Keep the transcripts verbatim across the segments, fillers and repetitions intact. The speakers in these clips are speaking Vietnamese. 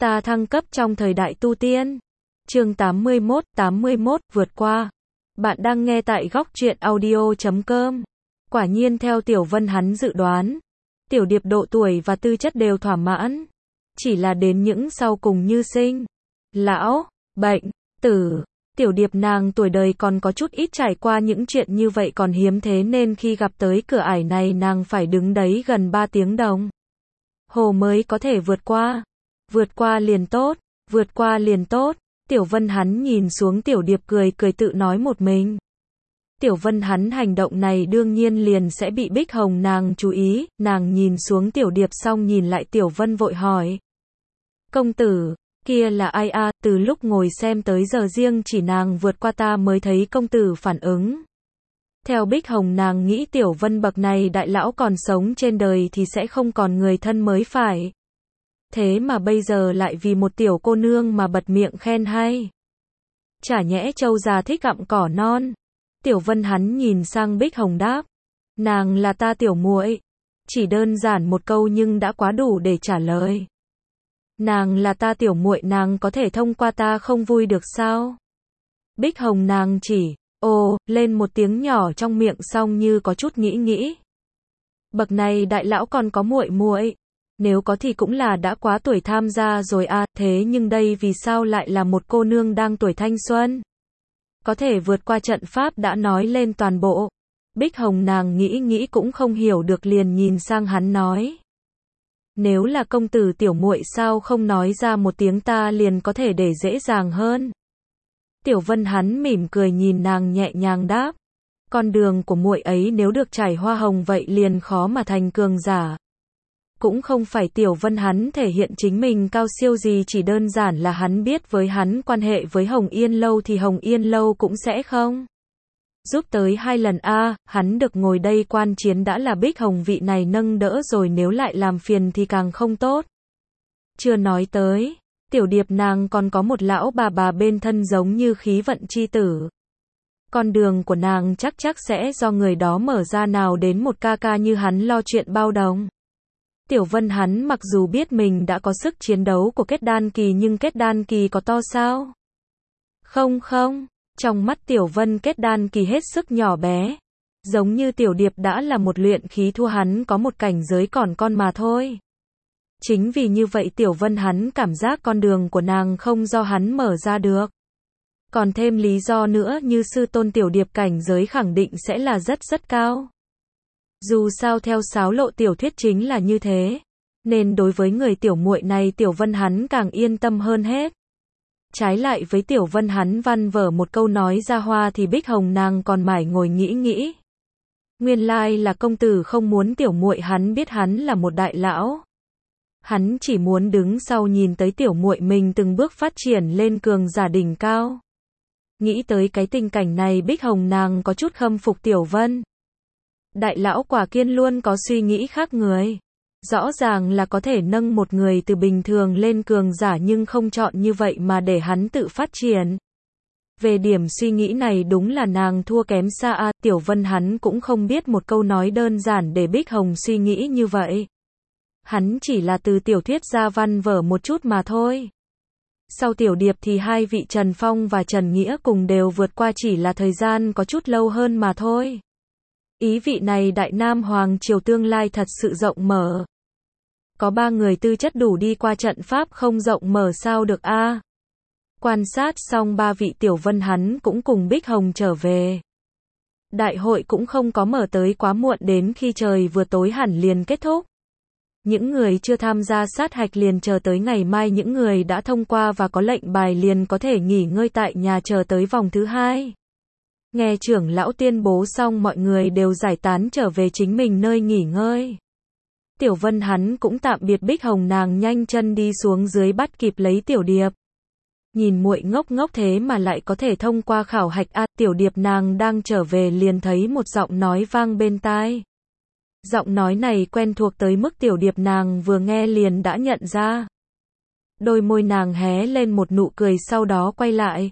Ta thăng cấp trong thời đại tu tiên. Chương tám mươi mốt, tám mươi mốt, vượt qua. Bạn đang nghe tại góc truyện audio chấm com. Quả nhiên theo Tiểu Vân hắn dự đoán, Tiểu Điệp độ tuổi và tư chất đều thỏa mãn. Chỉ là đến những sau cùng như sinh, lão, bệnh, tử. Tiểu Điệp nàng tuổi đời còn có chút ít trải qua những chuyện như vậy còn hiếm thế nên khi gặp tới cửa ải này nàng phải đứng đấy gần ba tiếng đồng hồ mới có thể vượt qua. Vượt qua liền tốt, vượt qua liền tốt. Tiểu Vân hắn nhìn xuống Tiểu Điệp cười cười tự nói một mình. Tiểu Vân hắn hành động này đương nhiên liền sẽ bị Bích Hồng nàng chú ý, nàng nhìn xuống Tiểu Điệp xong nhìn lại Tiểu Vân vội hỏi. Công tử, kia là ai a? À, từ lúc ngồi xem tới giờ riêng chỉ nàng vượt qua ta mới thấy công tử phản ứng. Theo Bích Hồng nàng nghĩ Tiểu Vân bậc này đại lão còn sống trên đời thì sẽ không còn người thân mới phải. Thế mà bây giờ lại vì một tiểu cô nương mà bật miệng khen hay. Chả nhẽ trâu già thích gặm cỏ non. Tiểu Vân hắn nhìn sang Bích Hồng đáp. Nàng là ta tiểu muội. Chỉ đơn giản một câu nhưng đã quá đủ để trả lời. Nàng là ta tiểu muội nàng có thể thông qua ta không vui được sao? Bích Hồng nàng chỉ, ồ, lên một tiếng nhỏ trong miệng xong như có chút nghĩ nghĩ. Bậc này đại lão còn có muội muội. Nếu có thì cũng là đã quá tuổi tham gia rồi à, thế nhưng đây vì sao lại là một cô nương đang tuổi thanh xuân? Có thể vượt qua trận pháp đã nói lên toàn bộ. Bích Hồng nàng nghĩ nghĩ cũng không hiểu được liền nhìn sang hắn nói. Nếu là công tử tiểu muội sao không nói ra một tiếng ta liền có thể để dễ dàng hơn. Tiểu Vân hắn mỉm cười nhìn nàng nhẹ nhàng đáp. Con đường của muội ấy nếu được trải hoa hồng vậy liền khó mà thành cường giả. Cũng không phải Tiểu Vân hắn thể hiện chính mình cao siêu gì chỉ đơn giản là hắn biết với hắn quan hệ với Hồng Yên Lâu thì Hồng Yên Lâu cũng sẽ không giúp tới hai lần a à, hắn được ngồi đây quan chiến đã là Bích Hồng vị này nâng đỡ rồi nếu lại làm phiền thì càng không tốt. Chưa nói tới, Tiểu Điệp nàng còn có một lão bà bà bên thân giống như khí vận chi tử. Con đường của nàng chắc chắc sẽ do người đó mở ra nào đến một ca ca như hắn lo chuyện bao đồng. Tiểu Vân hắn mặc dù biết mình đã có sức chiến đấu của kết đan kỳ nhưng kết đan kỳ có to sao? Không không, trong mắt Tiểu Vân kết đan kỳ hết sức nhỏ bé. Giống như Tiểu Điệp đã là một luyện khí thua hắn có một cảnh giới còn con mà thôi. Chính vì như vậy Tiểu Vân hắn cảm giác con đường của nàng không do hắn mở ra được. Còn thêm lý do nữa như sư tôn Tiểu Điệp cảnh giới khẳng định sẽ là rất rất cao. Dù sao theo sáo lộ tiểu thuyết chính là như thế, nên đối với người tiểu muội này Tiểu Vân hắn càng yên tâm hơn hết. Trái lại với Tiểu Vân hắn văn vở một câu nói ra hoa thì Bích Hồng nàng còn mải ngồi nghĩ nghĩ. Nguyên lai là công tử không muốn tiểu muội hắn biết hắn là một đại lão. Hắn chỉ muốn đứng sau nhìn tới tiểu muội mình từng bước phát triển lên cường giả đỉnh cao. Nghĩ tới cái tình cảnh này Bích Hồng nàng có chút khâm phục Tiểu Vân. Đại lão quả kiên luôn có suy nghĩ khác người. Rõ ràng là có thể nâng một người từ bình thường lên cường giả nhưng không chọn như vậy mà để hắn tự phát triển. Về điểm suy nghĩ này đúng là nàng thua kém xa a. Tiểu Vân hắn cũng không biết một câu nói đơn giản để Bích Hồng suy nghĩ như vậy. Hắn chỉ là từ tiểu thuyết ra văn vở một chút mà thôi. Sau Tiểu Điệp thì hai vị Trần Phong và Trần Nghĩa cùng đều vượt qua chỉ là thời gian có chút lâu hơn mà thôi. Ý vị này Đại Nam Hoàng Triều tương lai thật sự rộng mở. Có ba người tư chất đủ đi qua trận pháp không rộng mở sao được a? À? Quan sát xong ba vị Tiểu Vân hắn cũng cùng Bích Hồng trở về. Đại hội cũng không có mở tới quá muộn đến khi trời vừa tối hẳn liền kết thúc. Những người chưa tham gia sát hạch liền chờ tới ngày mai những người đã thông qua và có lệnh bài liền có thể nghỉ ngơi tại nhà chờ tới vòng thứ hai. Nghe trưởng lão tuyên bố xong mọi người đều giải tán trở về chính mình nơi nghỉ ngơi. Tiểu Vân hắn cũng tạm biệt Bích Hồng nàng nhanh chân đi xuống dưới bắt kịp lấy Tiểu Điệp. Nhìn muội ngốc ngốc thế mà lại có thể thông qua khảo hạch a. À, Tiểu Điệp nàng đang trở về liền thấy một giọng nói vang bên tai. Giọng nói này quen thuộc tới mức Tiểu Điệp nàng vừa nghe liền đã nhận ra. Đôi môi nàng hé lên một nụ cười sau đó quay lại.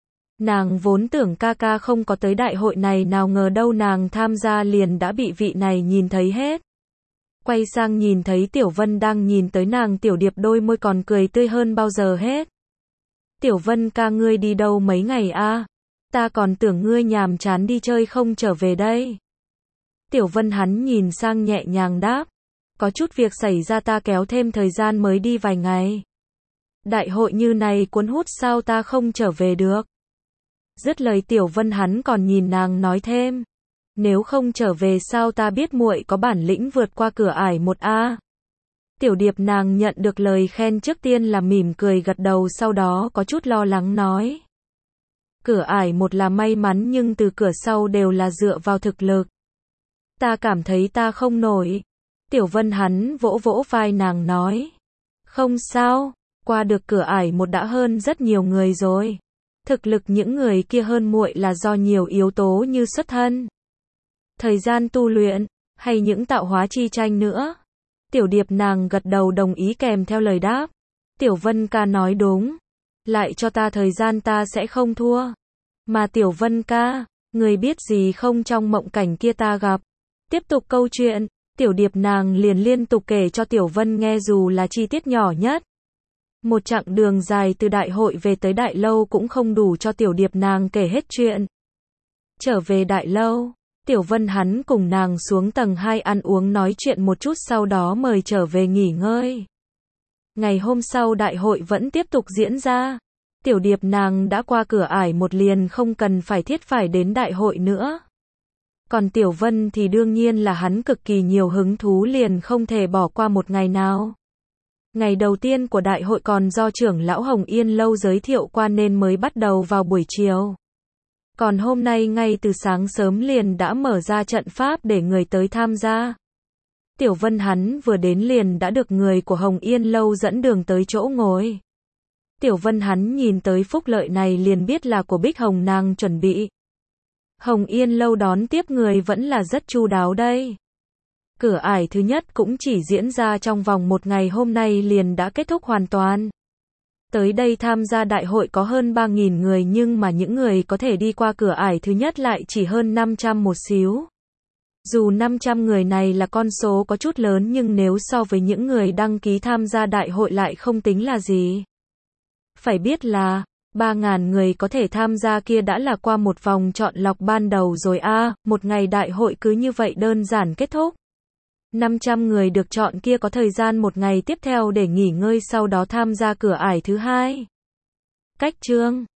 Nàng vốn tưởng ca ca không có tới đại hội này nào ngờ đâu nàng tham gia liền đã bị vị này nhìn thấy hết. Quay sang nhìn thấy Tiểu Vân đang nhìn tới nàng, Tiểu Điệp đôi môi còn cười tươi hơn bao giờ hết. Tiểu Vân ca, ngươi đi đâu mấy ngày a? Ta còn tưởng ngươi nhàm chán đi chơi không trở về đây. Tiểu Vân hắn nhìn sang nhẹ nhàng đáp. Có chút việc xảy ra, ta kéo thêm thời gian mới đi vài ngày. Đại hội như này cuốn hút, sao ta không trở về được? Dứt lời Tiểu Vân hắn còn nhìn nàng nói thêm. Nếu không trở về sao ta biết muội có bản lĩnh vượt qua cửa ải một a? Tiểu Điệp nàng nhận được lời khen trước tiên là mỉm cười gật đầu, sau đó có chút lo lắng nói. Cửa ải một là may mắn nhưng từ cửa sau đều là dựa vào thực lực. Ta cảm thấy ta không nổi. Tiểu Vân hắn vỗ vỗ vai nàng nói. Không sao, qua được cửa ải một đã hơn rất nhiều người rồi. Thực lực những người kia hơn muội là do nhiều yếu tố như xuất thân, thời gian tu luyện, hay những tạo hóa chi tranh nữa. Tiểu Điệp nàng gật đầu đồng ý kèm theo lời đáp. Tiểu Vân ca nói đúng. Lại cho ta thời gian ta sẽ không thua. Mà Tiểu Vân ca, người biết gì không, trong mộng cảnh kia ta gặp. Tiếp tục câu chuyện, Tiểu Điệp nàng liền liên tục kể cho Tiểu Vân nghe dù là chi tiết nhỏ nhất. Một chặng đường dài từ đại hội về tới đại lâu cũng không đủ cho Tiểu Điệp nàng kể hết chuyện. Trở về đại lâu, Tiểu Vân hắn cùng nàng xuống tầng hai ăn uống nói chuyện một chút, sau đó mời trở về nghỉ ngơi. Ngày hôm sau đại hội vẫn tiếp tục diễn ra. Tiểu Điệp nàng đã qua cửa ải một liền không cần phải thiết phải đến đại hội nữa. Còn Tiểu Vân thì đương nhiên là hắn cực kỳ nhiều hứng thú, liền không thể bỏ qua một ngày nào. Ngày đầu tiên của đại hội còn do trưởng lão Hồng Yên lâu giới thiệu qua nên mới bắt đầu vào buổi chiều. Còn hôm nay ngay từ sáng sớm liền đã mở ra trận pháp để người tới tham gia. Tiểu Vân hắn vừa đến liền đã được người của Hồng Yên lâu dẫn đường tới chỗ ngồi. Tiểu Vân hắn nhìn tới phúc lợi này liền biết là của Bích Hồng nàng chuẩn bị. Hồng Yên lâu đón tiếp người vẫn là rất chu đáo đây. Cửa ải thứ nhất cũng chỉ diễn ra trong vòng một ngày, hôm nay liền đã kết thúc hoàn toàn. Tới đây tham gia đại hội có hơn ba nghìn người nhưng mà những người có thể đi qua cửa ải thứ nhất lại chỉ hơn năm trăm một xíu. Dù năm trăm người này là con số có chút lớn nhưng nếu so với những người đăng ký tham gia đại hội lại không tính là gì. Phải biết là, ba nghìn người có thể tham gia kia đã là qua một vòng chọn lọc ban đầu rồi a, à, một ngày đại hội cứ như vậy đơn giản kết thúc. năm trăm người được chọn kia có thời gian một ngày tiếp theo để nghỉ ngơi, sau đó tham gia cửa ải thứ hai. Cách chương